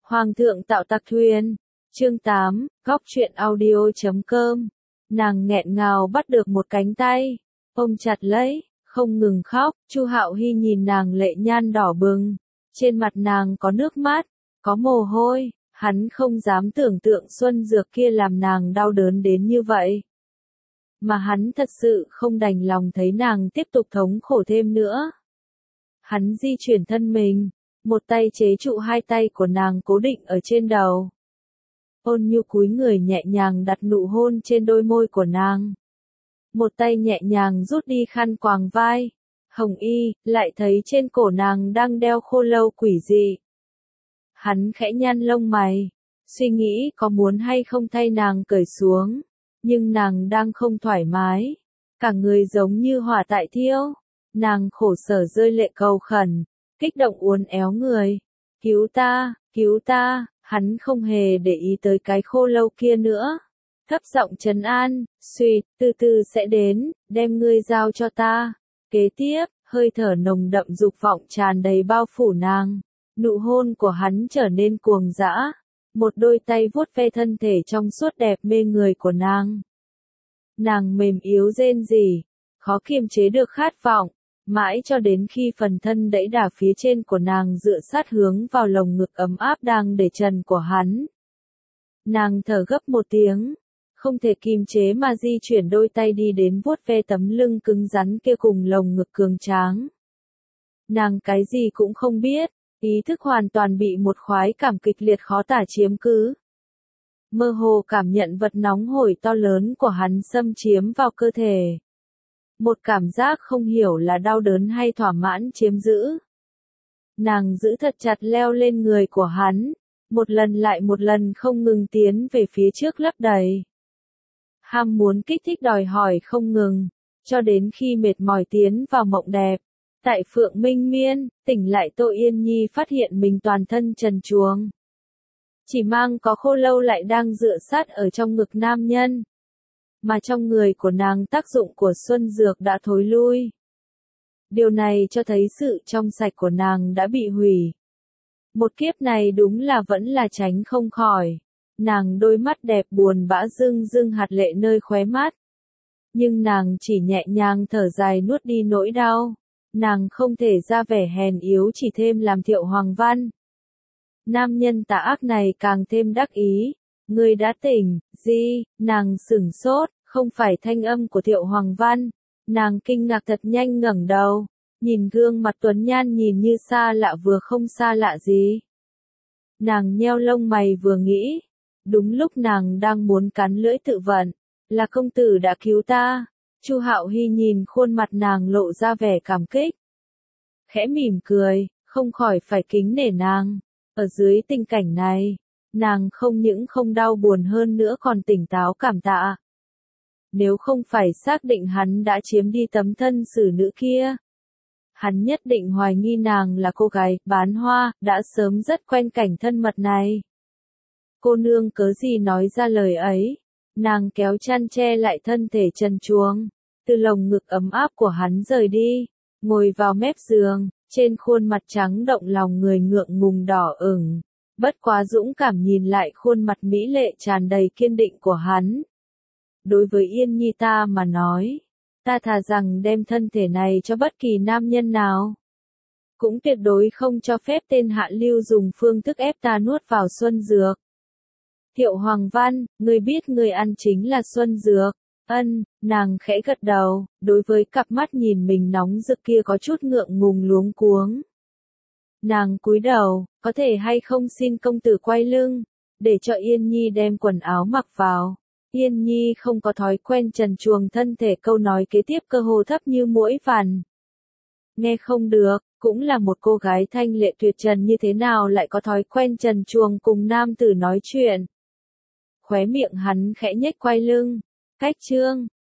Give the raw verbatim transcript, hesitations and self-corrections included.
Hoàng thượng tạo tặc thuyền. Chương tám, góc truyện audio chấm com. Nàng nghẹn ngào bắt được một cánh tay, ôm chặt lấy, không ngừng khóc. Chu Hạo Hy nhìn nàng lệ nhan đỏ bừng, trên mặt nàng có nước mắt, có mồ hôi, hắn không dám tưởng tượng xuân dược kia làm nàng đau đớn đến như vậy. Mà hắn thật sự không đành lòng thấy nàng tiếp tục thống khổ thêm nữa. Hắn di chuyển thân mình, một tay chế trụ hai tay của nàng cố định ở trên đầu. Ôn nhu cúi người nhẹ nhàng đặt nụ hôn trên đôi môi của nàng. Một tay nhẹ nhàng rút đi khăn quàng vai. Hồng y, lại thấy trên cổ nàng đang đeo khô lâu quỷ dị. Hắn khẽ nhăn lông mày, suy nghĩ có muốn hay không thay nàng cởi xuống. Nhưng nàng đang không thoải mái, cả người giống như hỏa tại thiêu. Nàng khổ sở rơi lệ cầu khẩn, kích động uốn éo người. Cứu ta, cứu ta, hắn không hề để ý tới cái khô lâu kia nữa. Thấp giọng trấn an, suýt, từ từ sẽ đến, đem ngươi giao cho ta. Kế tiếp, hơi thở nồng đậm dục vọng tràn đầy bao phủ nàng. Nụ hôn của hắn trở nên cuồng dã. Một đôi tay vuốt ve thân thể trong suốt đẹp mê người của nàng. Nàng mềm yếu rên rỉ, khó kiềm chế được khát vọng, mãi cho đến khi phần thân đẫy đà phía trên của nàng dựa sát hướng vào lồng ngực ấm áp đang để trần của hắn. Nàng thở gấp một tiếng, không thể kiềm chế mà di chuyển đôi tay đi đến vuốt ve tấm lưng cứng rắn kia cùng lồng ngực cường tráng. Nàng cái gì cũng không biết. Ý thức hoàn toàn bị một khoái cảm kịch liệt khó tả chiếm cứ. Mơ hồ cảm nhận vật nóng hổi to lớn của hắn xâm chiếm vào cơ thể. Một cảm giác không hiểu là đau đớn hay thỏa mãn chiếm giữ. Nàng giữ thật chặt leo lên người của hắn, một lần lại một lần không ngừng tiến về phía trước lấp đầy. Ham muốn kích thích đòi hỏi không ngừng, cho đến khi mệt mỏi tiến vào mộng đẹp. Tại Phượng Minh Miên, tỉnh lại Tô Yên Nhi phát hiện mình toàn thân trần truồng. Chỉ mang có khô lâu lại đang dựa sát ở trong ngực nam nhân. Mà trong người của nàng tác dụng của xuân dược đã thối lui. Điều này cho thấy sự trong sạch của nàng đã bị hủy. Một kiếp này đúng là vẫn là tránh không khỏi. Nàng đôi mắt đẹp buồn bã rưng rưng hạt lệ nơi khóe mắt. Nhưng nàng chỉ nhẹ nhàng thở dài nuốt đi nỗi đau. Nàng không thể ra vẻ hèn yếu chỉ thêm làm Thiệu Hoàng Văn. Nam nhân tà ác này càng thêm đắc ý. Ngươi đã tỉnh, gì? Nàng sửng sốt, không phải thanh âm của Thiệu Hoàng Văn. Nàng kinh ngạc thật nhanh ngẩng đầu, nhìn gương mặt tuấn nhan nhìn như xa lạ vừa không xa lạ gì. Nàng nheo lông mày vừa nghĩ, đúng lúc nàng đang muốn cắn lưỡi tự vận, là công tử đã cứu ta. Chu Hạo Hy nhìn khuôn mặt nàng lộ ra vẻ cảm kích. Khẽ mỉm cười, không khỏi phải kính nể nàng. Ở dưới tình cảnh này, nàng không những không đau buồn hơn nữa còn tỉnh táo cảm tạ. Nếu không phải xác định hắn đã chiếm đi tấm thân xử nữ kia, hắn nhất định hoài nghi nàng là cô gái bán hoa, đã sớm rất quen cảnh thân mật này. Cô nương cớ gì nói ra lời ấy? Nàng kéo chăn che lại thân thể trần truồng, từ lồng ngực ấm áp của hắn rời đi, ngồi vào mép giường, trên khuôn mặt trắng động lòng người ngượng ngùng đỏ ửng, bất quá dũng cảm nhìn lại khuôn mặt mỹ lệ tràn đầy kiên định của hắn. Đối với Yên Nhi ta mà nói, ta thà rằng đem thân thể này cho bất kỳ nam nhân nào, cũng tuyệt đối không cho phép tên hạ lưu dùng phương thức ép ta nuốt vào xuân dược. Thiệu Hoàng Văn, ngươi biết ngươi ăn chính là xuân dược. Ân, nàng khẽ gật đầu, đối với cặp mắt nhìn mình nóng rực kia có chút ngượng ngùng luống cuống. Nàng cúi đầu, có thể hay không xin công tử quay lưng, để cho Yên Nhi đem quần áo mặc vào. Yên Nhi không có thói quen trần truồng thân thể, câu nói kế tiếp cơ hồ thấp như muỗi vằn. Nghe không được, cũng là một cô gái thanh lệ tuyệt trần như thế nào lại có thói quen trần truồng cùng nam tử nói chuyện. Khóe miệng hắn khẽ nhếch quay lưng. Cách chương,